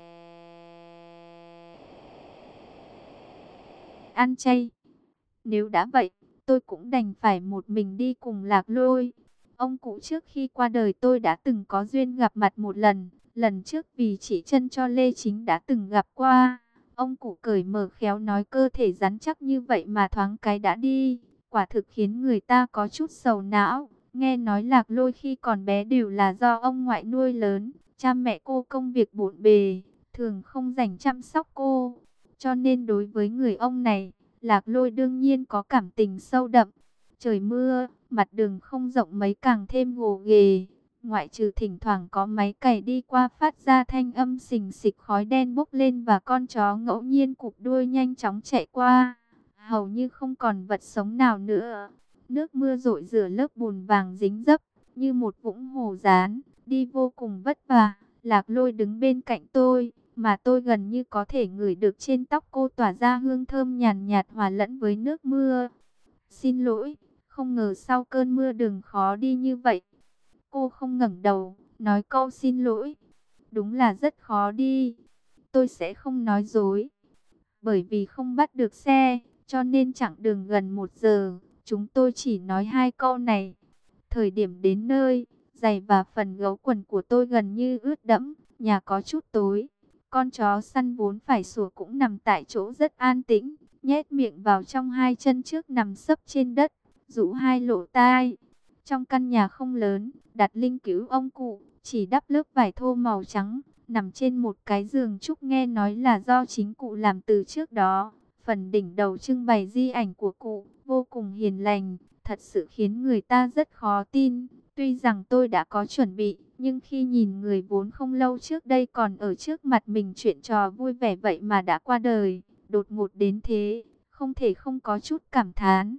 ăn chay. Nếu đã vậy, tôi cũng đành phải một mình đi cùng Lạc Lôi. Ông cụ trước khi qua đời tôi đã từng có duyên gặp mặt một lần. Lần trước vì chỉ chân cho Lê Chính đã từng gặp qua. Ông cụ cởi mở khéo nói cơ thể rắn chắc như vậy mà thoáng cái đã đi. Quả thực khiến người ta có chút sầu não. Nghe nói Lạc Lôi khi còn bé đều là do ông ngoại nuôi lớn. Cha mẹ cô công việc bộn bề, thường không dành chăm sóc cô. Cho nên đối với người ông này, Lạc Lôi đương nhiên có cảm tình sâu đậm. Trời mưa, mặt đường không rộng mấy càng thêm gồ ghề. Ngoại trừ thỉnh thoảng có máy cày đi qua phát ra thanh âm xình xịch khói đen bốc lên và con chó ngẫu nhiên cụp đuôi nhanh chóng chạy qua. Hầu như không còn vật sống nào nữa. Nước mưa rội rửa lớp bùn vàng dính dấp như một vũng hồ dán, đi vô cùng vất vả. Lạc Lôi đứng bên cạnh tôi, mà tôi gần như có thể ngửi được trên tóc cô tỏa ra hương thơm nhàn nhạt hòa lẫn với nước mưa. Xin lỗi, không ngờ sau cơn mưa đường khó đi như vậy. Cô không ngẩng đầu, nói câu xin lỗi. Đúng là rất khó đi. Tôi sẽ không nói dối. Bởi vì không bắt được xe, cho nên chặng đường gần 1 giờ, chúng tôi chỉ nói 2 câu này. Thời điểm đến nơi, giày và phần gấu quần của tôi gần như ướt đẫm, nhà có chút tối. Con chó săn vốn phải sủa cũng nằm tại chỗ rất an tĩnh, nhét miệng vào trong 2 chân trước nằm sấp trên đất, rũ 2 lỗ tai. Trong căn nhà không lớn, đặt linh cữu ông cụ, chỉ đắp lớp vải thô màu trắng, nằm trên một cái giường trúc nghe nói là do chính cụ làm từ trước đó. Phần đỉnh đầu trưng bày di ảnh của cụ, vô cùng hiền lành, thật sự khiến người ta rất khó tin. Tuy rằng tôi đã có chuẩn bị, nhưng khi nhìn người vốn không lâu trước đây còn ở trước mặt mình chuyện trò vui vẻ vậy mà đã qua đời, đột ngột đến thế, không thể không có chút cảm thán.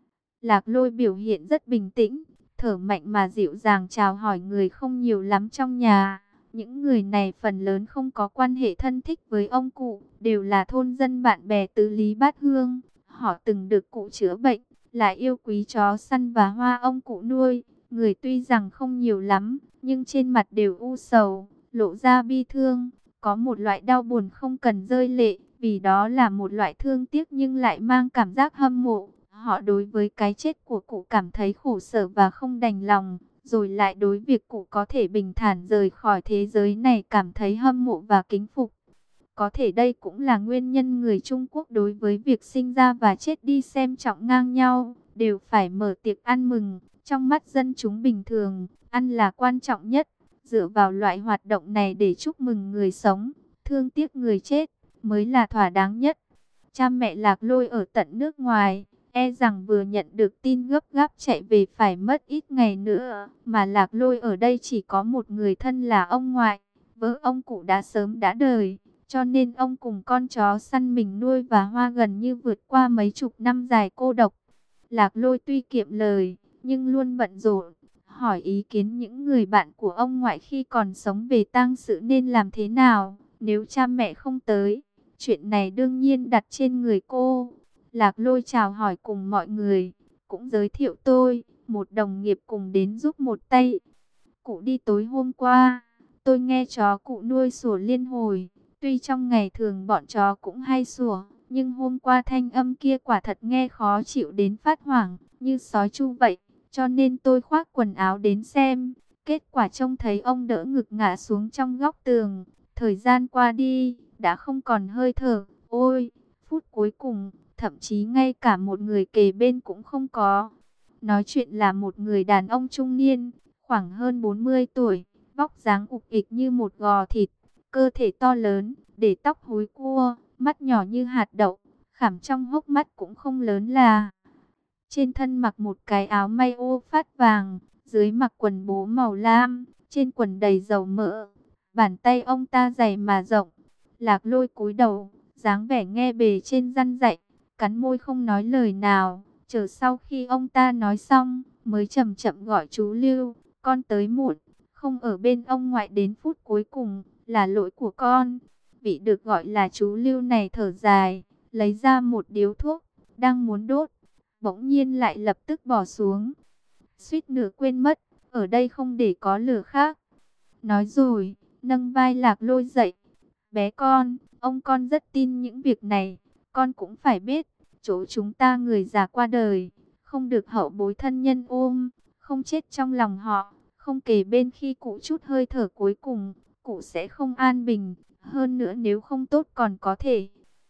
Lạc Lôi biểu hiện rất bình tĩnh, thở mạnh mà dịu dàng chào hỏi người không nhiều lắm trong nhà. Những người này phần lớn không có quan hệ thân thích với ông cụ, đều là thôn dân bạn bè tứ lý bát hương. Họ từng được cụ chữa bệnh, lại yêu quý chó săn và hoa ông cụ nuôi. Người tuy rằng không nhiều lắm, nhưng trên mặt đều u sầu, lộ ra bi thương. có một loại đau buồn không cần rơi lệ, vì đó là một loại thương tiếc nhưng lại mang cảm giác hâm mộ. Họ đối với cái chết của cụ cảm thấy khổ sở và không đành lòng, rồi lại đối việc cụ có thể bình thản rời khỏi thế giới này cảm thấy hâm mộ và kính phục. Có thể đây cũng là nguyên nhân người Trung Quốc đối với việc sinh ra và chết đi xem trọng ngang nhau, đều phải mở tiệc ăn mừng. Trong mắt dân chúng bình thường, ăn là quan trọng nhất. Dựa vào loại hoạt động này để chúc mừng người sống, thương tiếc người chết, mới là thỏa đáng nhất. Cha mẹ Lạc Lôi ở tận nước ngoài, e rằng vừa nhận được tin gấp gáp chạy về phải mất ít ngày nữa. Mà Lạc Lôi ở đây chỉ có một người thân là ông ngoại, vợ ông cụ đã sớm đã đời. Cho nên ông cùng con chó săn mình nuôi và Hoa gần như vượt qua mấy chục năm dài cô độc. Lạc Lôi tuy kiệm lời, nhưng luôn bận rộn, hỏi ý kiến những người bạn của ông ngoại khi còn sống về tang sự nên làm thế nào, nếu cha mẹ không tới. Chuyện này đương nhiên đặt trên người cô. Lạc Lôi chào hỏi cùng mọi người, cũng giới thiệu tôi, một đồng nghiệp cùng đến giúp một tay. Cụ đi tối hôm qua, tôi nghe chó cụ nuôi sủa liên hồi. Tuy trong ngày thường bọn chó cũng hay sủa, nhưng hôm qua thanh âm kia quả thật nghe khó chịu đến phát hoảng, như sói chu vậy. Cho nên tôi khoác quần áo đến xem. Kết quả trông thấy ông đỡ ngực ngã xuống trong góc tường. Thời gian qua đi, đã không còn hơi thở. Ôi, phút cuối cùng, thậm chí ngay cả một người kề bên cũng không có. Nói chuyện là một người đàn ông trung niên, khoảng hơn 40 tuổi, vóc dáng ục ịch như một gò thịt, cơ thể to lớn, để tóc húi cua, mắt nhỏ như hạt đậu, khảm trong hốc mắt cũng không lớn là. Trên thân mặc một cái áo may ô phát vàng, dưới mặc quần bố màu lam, trên quần đầy dầu mỡ. Bàn tay ông ta dày mà rộng. Lạc Lôi cúi đầu, dáng vẻ nghe bề trên răn dạy, cắn môi không nói lời nào. Chờ sau khi ông ta nói xong, mới chậm chậm gọi chú Lưu, con tới muộn, không ở bên ông ngoại đến phút cuối cùng, là lỗi của con. Vị được gọi là chú Lưu này thở dài, lấy ra một điếu thuốc, đang muốn đốt, bỗng nhiên lại lập tức bỏ xuống. Suýt nửa quên mất, ở đây không để có lửa khác. Nói rồi, nâng vai Lạc Lôi dậy. Bé con, ông con rất tin những việc này, con cũng phải biết, chỗ chúng ta người già qua đời, không được hậu bối thân nhân ôm, không chết trong lòng họ, không kề bên khi cụ chút hơi thở cuối cùng, cụ sẽ không an bình, hơn nữa nếu không tốt còn có thể.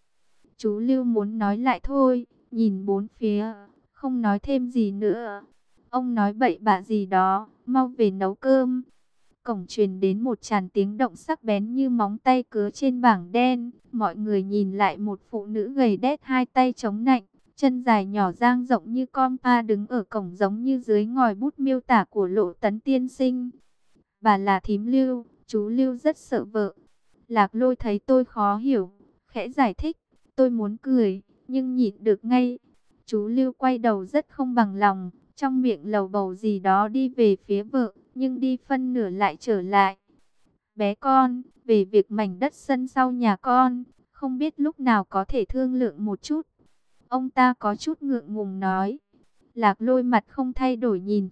Chú Lưu muốn nói lại thôi, nhìn bốn phía, không nói thêm gì nữa. Ông nói bậy bạ gì đó, mau về nấu cơm. Cổng truyền đến một tràng tiếng động sắc bén như móng tay cứa trên bảng đen. Mọi người nhìn lại một phụ nữ gầy đét hai tay chống nạnh, chân dài nhỏ dang rộng như con pa đứng ở cổng giống như dưới ngòi bút miêu tả của Lộ Tấn tiên sinh. Bà là thím Lưu, chú Lưu rất sợ vợ. Lạc Lôi thấy tôi khó hiểu, khẽ giải thích. Tôi muốn cười, nhưng nhịn được ngay. Chú Lưu quay đầu rất không bằng lòng, trong miệng lầu bầu gì đó đi về phía vợ, nhưng đi phân nửa lại trở lại. Bé con, về việc mảnh đất sân sau nhà con, không biết lúc nào có thể thương lượng một chút. Ông ta có chút ngượng ngùng nói. Lạc Lôi mặt không thay đổi nhìn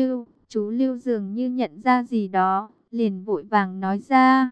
chú Lưu dường như nhận ra gì đó, liền vội vàng nói ra.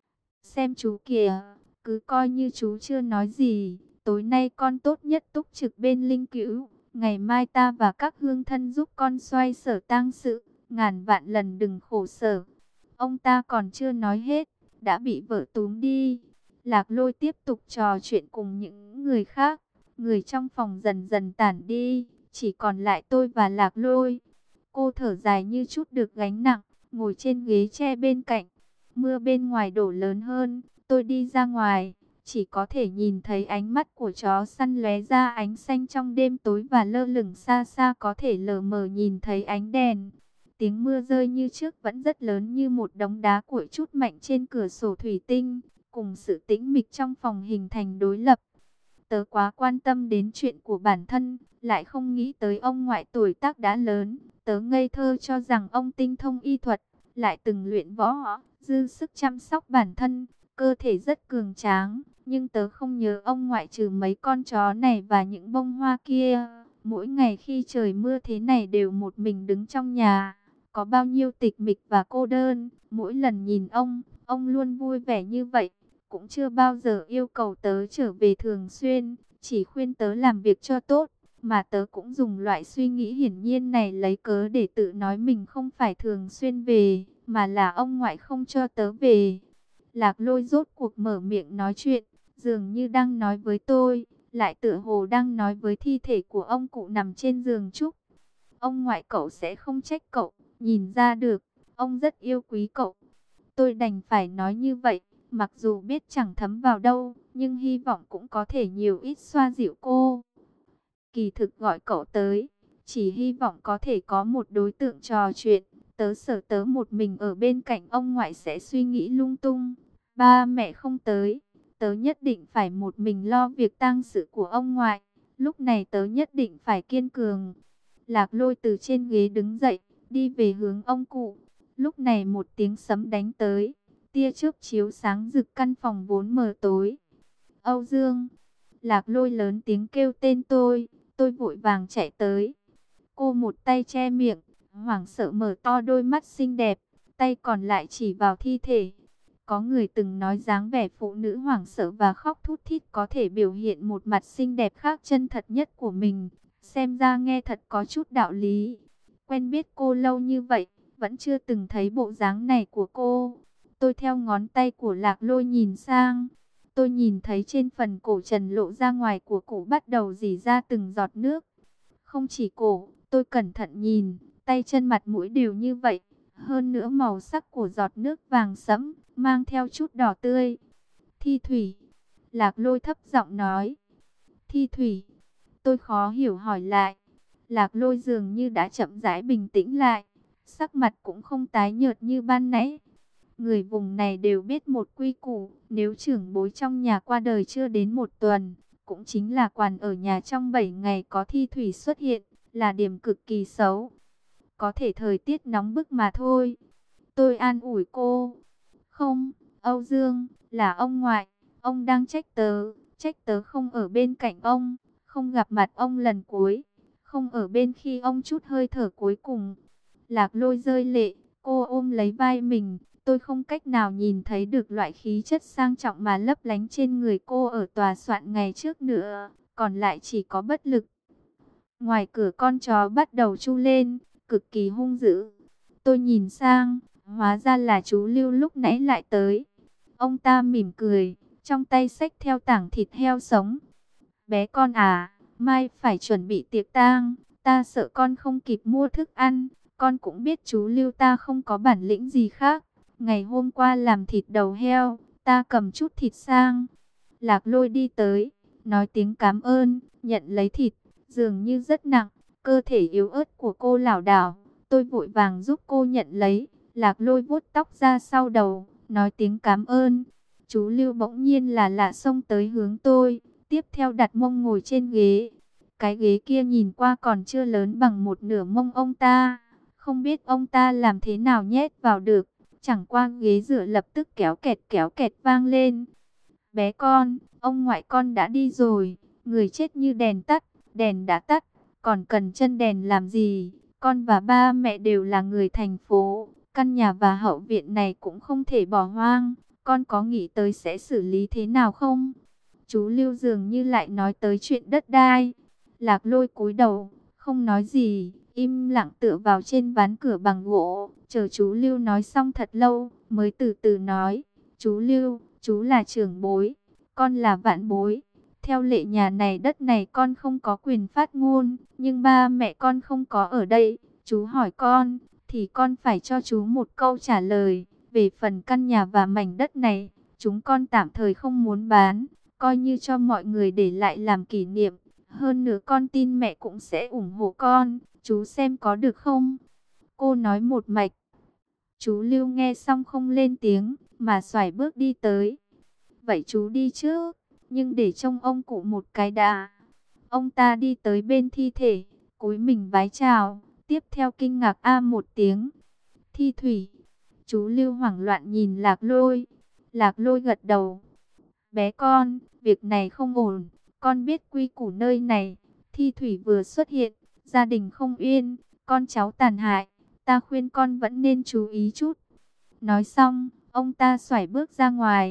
Xem chú kìa, cứ coi như chú chưa nói gì, tối nay con tốt nhất túc trực bên linh cữu, ngày mai ta và các hương thân giúp con xoay sở tang sự, ngàn vạn lần đừng khổ sở. Ông ta còn chưa nói hết, đã bị vợ túm đi. Lạc Lôi tiếp tục trò chuyện cùng những người khác, người trong phòng dần dần tản đi, chỉ còn lại tôi và Lạc Lôi. Cô thở dài như chút được gánh nặng, ngồi trên ghế tre bên cạnh. Mưa bên ngoài đổ lớn hơn, tôi đi ra ngoài, chỉ có thể nhìn thấy ánh mắt của chó săn lóe ra ánh xanh trong đêm tối và lơ lửng xa xa có thể lờ mờ nhìn thấy ánh đèn. Tiếng mưa rơi như trước vẫn rất lớn như một đống đá cuội chút mạnh trên cửa sổ thủy tinh, cùng sự tĩnh mịch trong phòng hình thành đối lập. Tớ quá quan tâm đến chuyện của bản thân, lại không nghĩ tới ông ngoại tuổi tác đã lớn. Tớ ngây thơ cho rằng ông tinh thông y thuật, lại từng luyện võ, dư sức chăm sóc bản thân, cơ thể rất cường tráng. Nhưng tớ không nhớ ông ngoại trừ mấy con chó này và những bông hoa kia. Mỗi ngày khi trời mưa thế này đều một mình đứng trong nhà. Có bao nhiêu tịch mịch và cô đơn. Mỗi lần nhìn ông luôn vui vẻ như vậy. cũng chưa bao giờ yêu cầu tớ trở về thường xuyên, chỉ khuyên tớ làm việc cho tốt. Mà tớ cũng dùng loại suy nghĩ hiển nhiên này lấy cớ để tự nói mình không phải thường xuyên về, mà là ông ngoại không cho tớ về. Lạc Lôi rốt cuộc mở miệng nói chuyện, dường như đang nói với tôi, lại tựa hồ đang nói với thi thể của ông cụ nằm trên giường trúc. Ông ngoại cậu sẽ không trách cậu, nhìn ra được, ông rất yêu quý cậu. Tôi đành phải nói như vậy, mặc dù biết chẳng thấm vào đâu, nhưng hy vọng cũng có thể nhiều ít xoa dịu cô. Kỳ thực gọi cậu tới, chỉ hy vọng có thể có một đối tượng trò chuyện. Tớ sợ tớ một mình ở bên cạnh ông ngoại sẽ suy nghĩ lung tung. Ba mẹ không tới, tớ nhất định phải một mình lo việc tang sự của ông ngoại. Lúc này tớ nhất định phải kiên cường. Lạc Lôi từ trên ghế đứng dậy, đi về hướng ông cụ. Lúc này một tiếng sấm đánh tới, tia chớp chiếu sáng rực căn phòng vốn mờ tối. Âu Dương, Lạc Lôi lớn tiếng kêu tên tôi vội vàng chạy tới. Cô một tay che miệng, hoảng sợ mở to đôi mắt xinh đẹp, tay còn lại chỉ vào thi thể. Có người từng nói dáng vẻ phụ nữ hoảng sợ và khóc thút thít có thể biểu hiện một mặt xinh đẹp khác chân thật nhất của mình. Xem ra nghe thật có chút đạo lý. Quen biết cô lâu như vậy, vẫn chưa từng thấy bộ dáng này của cô. Tôi theo ngón tay của Lạc Lôi nhìn sang. Tôi nhìn thấy trên phần cổ trần lộ ra ngoài của cổ bắt đầu rỉ ra từng giọt nước. Không chỉ cổ, tôi cẩn thận nhìn, tay chân mặt mũi đều như vậy. Hơn nữa màu sắc của giọt nước vàng sẫm, mang theo chút đỏ tươi. Thi thủy, Lạc Lôi thấp giọng nói. Thi thủy, tôi khó hiểu hỏi lại. Lạc Lôi dường như đã chậm rãi bình tĩnh lại, sắc mặt cũng không tái nhợt như ban nãy. Người vùng này đều biết một quy củ, nếu trưởng bối trong nhà qua đời chưa đến một tuần, cũng chính là quản ở nhà trong 7 ngày có thi thủy xuất hiện, là điểm cực kỳ xấu. Có thể thời tiết nóng bức mà thôi. Tôi an ủi cô. Không, Âu Dương, là ông ngoại, ông đang trách tớ không ở bên cạnh ông, không gặp mặt ông lần cuối, không ở bên khi ông chút hơi thở cuối cùng. Lạc Lôi rơi lệ, cô ôm lấy vai mình. Tôi không cách nào nhìn thấy được loại khí chất sang trọng mà lấp lánh trên người cô ở tòa soạn ngày trước nữa, còn lại chỉ có bất lực. Ngoài cửa con chó bắt đầu tru lên, cực kỳ hung dữ. Tôi nhìn sang, hóa ra là chú Lưu lúc nãy lại tới. Ông ta mỉm cười, trong tay xách theo tảng thịt heo sống. Bé con à, mai phải chuẩn bị tiệc tang, ta sợ con không kịp mua thức ăn. Con cũng biết chú Lưu ta không có bản lĩnh gì khác. Ngày hôm qua làm thịt đầu heo, ta cầm chút thịt sang. Lạc Lôi đi tới, nói tiếng cảm ơn, nhận lấy thịt, dường như rất nặng, cơ thể yếu ớt của cô lảo đảo. Tôi vội vàng giúp cô nhận lấy. Lạc Lôi vuốt tóc ra sau đầu, nói tiếng cảm ơn. Chú Lưu bỗng nhiên là lạ xông tới hướng tôi, tiếp theo đặt mông ngồi trên ghế. Cái ghế kia nhìn qua còn chưa lớn bằng một nửa mông ông ta. Không biết ông ta làm thế nào nhét vào được. Chẳng qua ghế dựa lập tức kéo kẹt vang lên. Bé con, ông ngoại con đã đi rồi. Người chết như đèn tắt, đèn đã tắt. Còn cần chân đèn làm gì? Con và ba mẹ đều là người thành phố. Căn nhà và hậu viện này cũng không thể bỏ hoang. Con có nghĩ tới sẽ xử lý thế nào không? Chú Lưu dường như lại nói tới chuyện đất đai. Lạc Lôi cúi đầu, không nói gì, im lặng tựa vào trên ván cửa bằng gỗ. Chờ chú Lưu nói xong thật lâu, mới từ từ nói. Chú Lưu, chú là trưởng bối, con là vạn bối. Theo lệ nhà này đất này con không có quyền phát ngôn, nhưng ba mẹ con không có ở đây. Chú hỏi con, thì con phải cho chú một câu trả lời. Về phần căn nhà và mảnh đất này, chúng con tạm thời không muốn bán, coi như cho mọi người để lại làm kỷ niệm. Hơn nữa con tin mẹ cũng sẽ ủng hộ con, chú xem có được không? Cô nói một mạch. Chú Lưu nghe xong không lên tiếng, mà xoài bước đi tới. Vậy chú đi trước, nhưng để trông ông cụ một cái đã. Ông ta đi tới bên thi thể, cúi mình vái chào, tiếp theo kinh ngạc một tiếng. Thi thủy. Chú Lưu hoảng loạn nhìn Lạc Lôi. Lạc Lôi gật đầu. Bé con, việc này không ổn. Con biết quy củ nơi này. Thi thủy vừa xuất hiện, gia đình không yên, con cháu tàn hại. Ta khuyên con vẫn nên chú ý chút. Nói xong, ông ta xoải bước ra ngoài.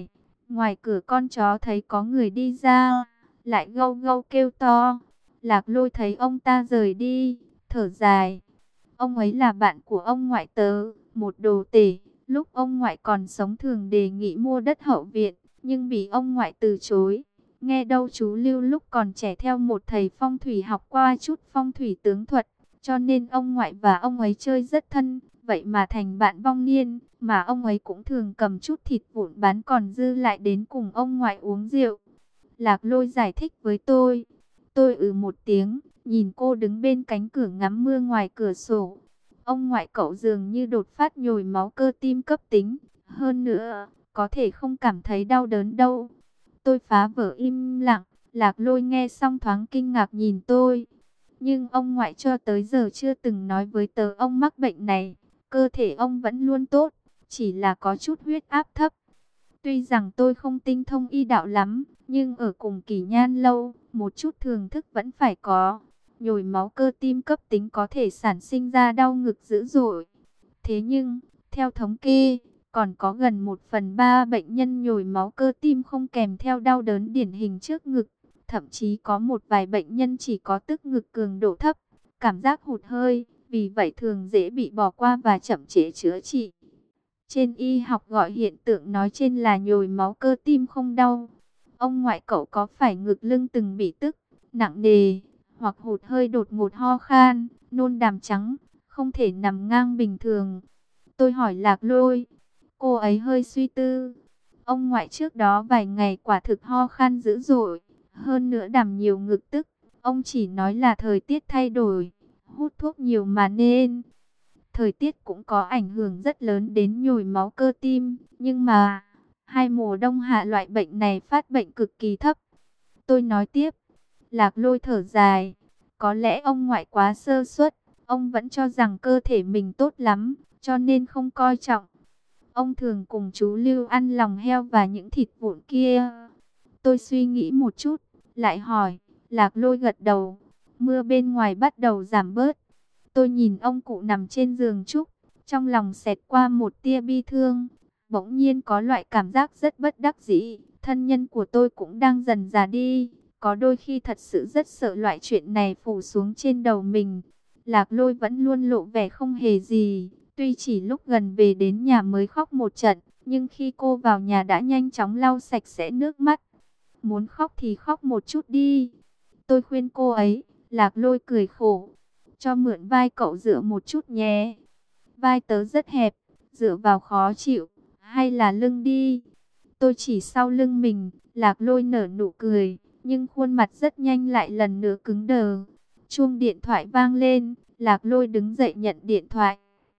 Ngoài cửa con chó thấy có người đi ra, lại gâu gâu kêu to. Lạc Lôi thấy ông ta rời đi, thở dài. Ông ấy là bạn của ông ngoại tớ, một đồ tể. Lúc ông ngoại còn sống thường đề nghị mua đất hậu viện, nhưng bị ông ngoại từ chối. Nghe đâu chú Lưu lúc còn trẻ theo một thầy phong thủy học qua chút phong thủy tướng thuật, cho nên ông ngoại và ông ấy chơi rất thân. Vậy mà thành bạn vong niên, mà ông ấy cũng thường cầm chút thịt vụn bán còn dư lại đến cùng ông ngoại uống rượu. Lạc Lôi giải thích với tôi. Tôi một tiếng, nhìn cô đứng bên cánh cửa ngắm mưa ngoài cửa sổ. Ông ngoại cậu dường như đột phát nhồi máu cơ tim cấp tính. Hơn nữa, có thể không cảm thấy đau đớn đâu. Tôi phá vỡ im lặng, Lạc Lôi nghe xong thoáng kinh ngạc nhìn tôi. Nhưng ông ngoại cho tới giờ chưa từng nói với tớ ông mắc bệnh này. Cơ thể ông vẫn luôn tốt, chỉ là có chút huyết áp thấp. Tuy rằng tôi không tinh thông y đạo lắm, nhưng ở cùng kỳ nhan lâu, một chút thường thức vẫn phải có. Nhồi máu cơ tim cấp tính có thể sản sinh ra đau ngực dữ dội. Thế nhưng, theo thống kê, còn có gần 1/3 bệnh nhân nhồi máu cơ tim không kèm theo đau đớn điển hình trước ngực. Thậm chí có một vài bệnh nhân chỉ có tức ngực cường độ thấp, cảm giác hụt hơi, vì vậy thường dễ bị bỏ qua và chậm trễ chữa trị. Trên y học gọi hiện tượng nói trên là nhồi máu cơ tim không đau. Ông ngoại cậu có phải ngực lưng từng bị tức nặng nề, hoặc hụt hơi đột ngột ho khan, nôn đàm trắng, không thể nằm ngang bình thường? Tôi hỏi Lạc Lôi. Cô ấy hơi suy tư. Ông ngoại trước đó vài ngày quả thực ho khan dữ dội, hơn nữa đàm nhiều ngực tức. Ông chỉ nói là thời tiết thay đổi, hút thuốc nhiều mà nên. Thời tiết cũng có ảnh hưởng rất lớn đến nhồi máu cơ tim, nhưng mà hai mùa đông hạ loại bệnh này phát bệnh cực kỳ thấp. Tôi nói tiếp. Lạc Lôi thở dài. Có lẽ ông ngoại quá sơ suất, ông vẫn cho rằng cơ thể mình tốt lắm, cho nên không coi trọng. Ông thường cùng chú Lưu ăn lòng heo và những thịt vụn kia. Tôi suy nghĩ một chút, lại hỏi. Lạc Lôi gật đầu. Mưa bên ngoài bắt đầu giảm bớt. Tôi nhìn ông cụ nằm trên giường trúc, trong lòng xẹt qua một tia bi thương. Bỗng nhiên có loại cảm giác rất bất đắc dĩ. Thân nhân của tôi cũng đang dần già đi. Có đôi khi thật sự rất sợ loại chuyện này phủ xuống trên đầu mình. Lạc Lôi vẫn luôn lộ vẻ không hề gì. Tuy chỉ lúc gần về đến nhà mới khóc một trận, nhưng khi cô vào nhà đã nhanh chóng lau sạch sẽ nước mắt. Muốn khóc thì khóc một chút đi. Tôi khuyên cô ấy. Lạc Lôi cười khổ. Cho mượn vai cậu dựa một chút nhé. Vai tớ rất hẹp, dựa vào khó chịu. Hay là lưng đi. Tôi chỉ sau lưng mình. Lạc Lôi nở nụ cười, nhưng khuôn mặt rất nhanh lại lần nữa cứng đờ. Chuông điện thoại vang lên. Lạc Lôi đứng dậy nhận điện thoại.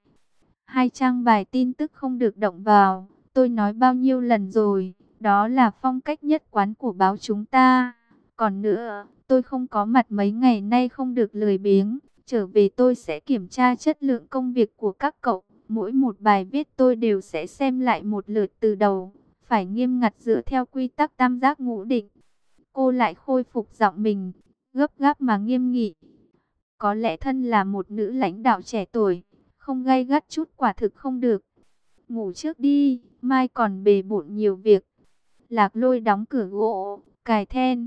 2 trang bài tin tức không được động vào. Tôi nói bao nhiêu lần rồi, đó là phong cách nhất quán của báo chúng ta. Còn nữa, tôi không có mặt mấy ngày nay không được lười biếng. Trở về tôi sẽ kiểm tra chất lượng công việc của các cậu. Mỗi một bài viết tôi đều sẽ xem lại một lượt từ đầu. Phải nghiêm ngặt dựa theo quy tắc tam giác ngũ định. Cô lại khôi phục giọng mình, gấp gáp mà nghiêm nghị. Có lẽ thân là một nữ lãnh đạo trẻ tuổi, không gay gắt chút quả thực không được. Ngủ trước đi, mai còn bề bộn nhiều việc. Lạc Lôi đóng cửa gỗ, cài then.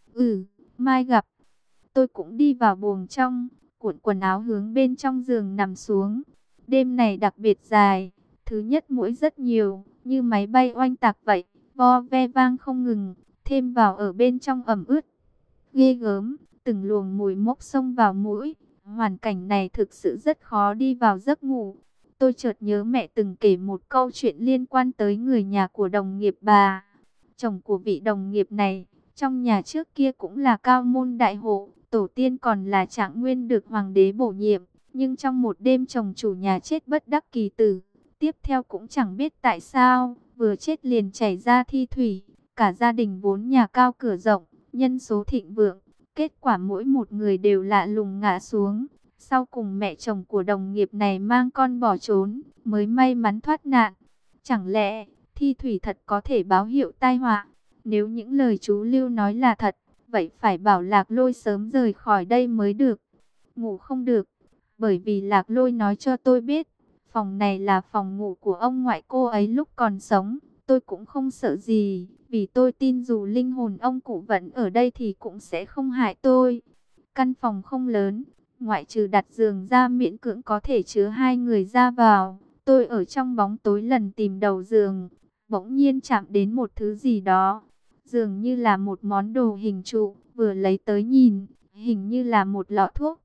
Mai gặp. Tôi cũng đi vào buồng trong, cuộn quần áo hướng bên trong giường nằm xuống. Đêm này đặc biệt dài. Thứ nhất muỗi rất nhiều, như máy bay oanh tạc vậy, vo ve vang không ngừng. Thêm vào ở bên trong ẩm ướt, ghê gớm, từng luồng mùi mốc xông vào mũi. Hoàn cảnh này thực sự rất khó đi vào giấc ngủ. Tôi chợt nhớ mẹ từng kể một câu chuyện liên quan tới người nhà của đồng nghiệp bà. Chồng của vị đồng nghiệp này, trong nhà trước kia cũng là cao môn đại hộ, tổ tiên còn là Trạng Nguyên được hoàng đế bổ nhiệm. Nhưng trong một đêm chồng chủ nhà chết bất đắc kỳ tử. Tiếp theo cũng chẳng biết tại sao, vừa chết liền chảy ra thi thủy. Cả gia đình vốn nhà cao cửa rộng, nhân số thịnh vượng. Kết quả mỗi một người đều lạ lùng ngã xuống. Sau cùng mẹ chồng của đồng nghiệp này mang con bỏ trốn, mới may mắn thoát nạn. Chẳng lẽ thi thủy thật có thể báo hiệu tai họa? Nếu những lời chú Lưu nói là thật, vậy phải bảo Lạc Lôi sớm rời khỏi đây mới được. Ngủ không được, bởi vì Lạc Lôi nói cho tôi biết, phòng này là phòng ngủ của ông ngoại cô ấy lúc còn sống. tôi cũng không sợ gì, vì tôi tin dù linh hồn ông cụ vẫn ở đây thì cũng sẽ không hại tôi. Căn phòng không lớn, ngoại trừ đặt giường ra miễn cưỡng có thể chứa 2 người ra vào. Tôi ở trong bóng tối lần tìm đầu giường, bỗng nhiên chạm đến một thứ gì đó, dường như là một món đồ hình trụ, vừa lấy tới nhìn, hình như là một lọ thuốc.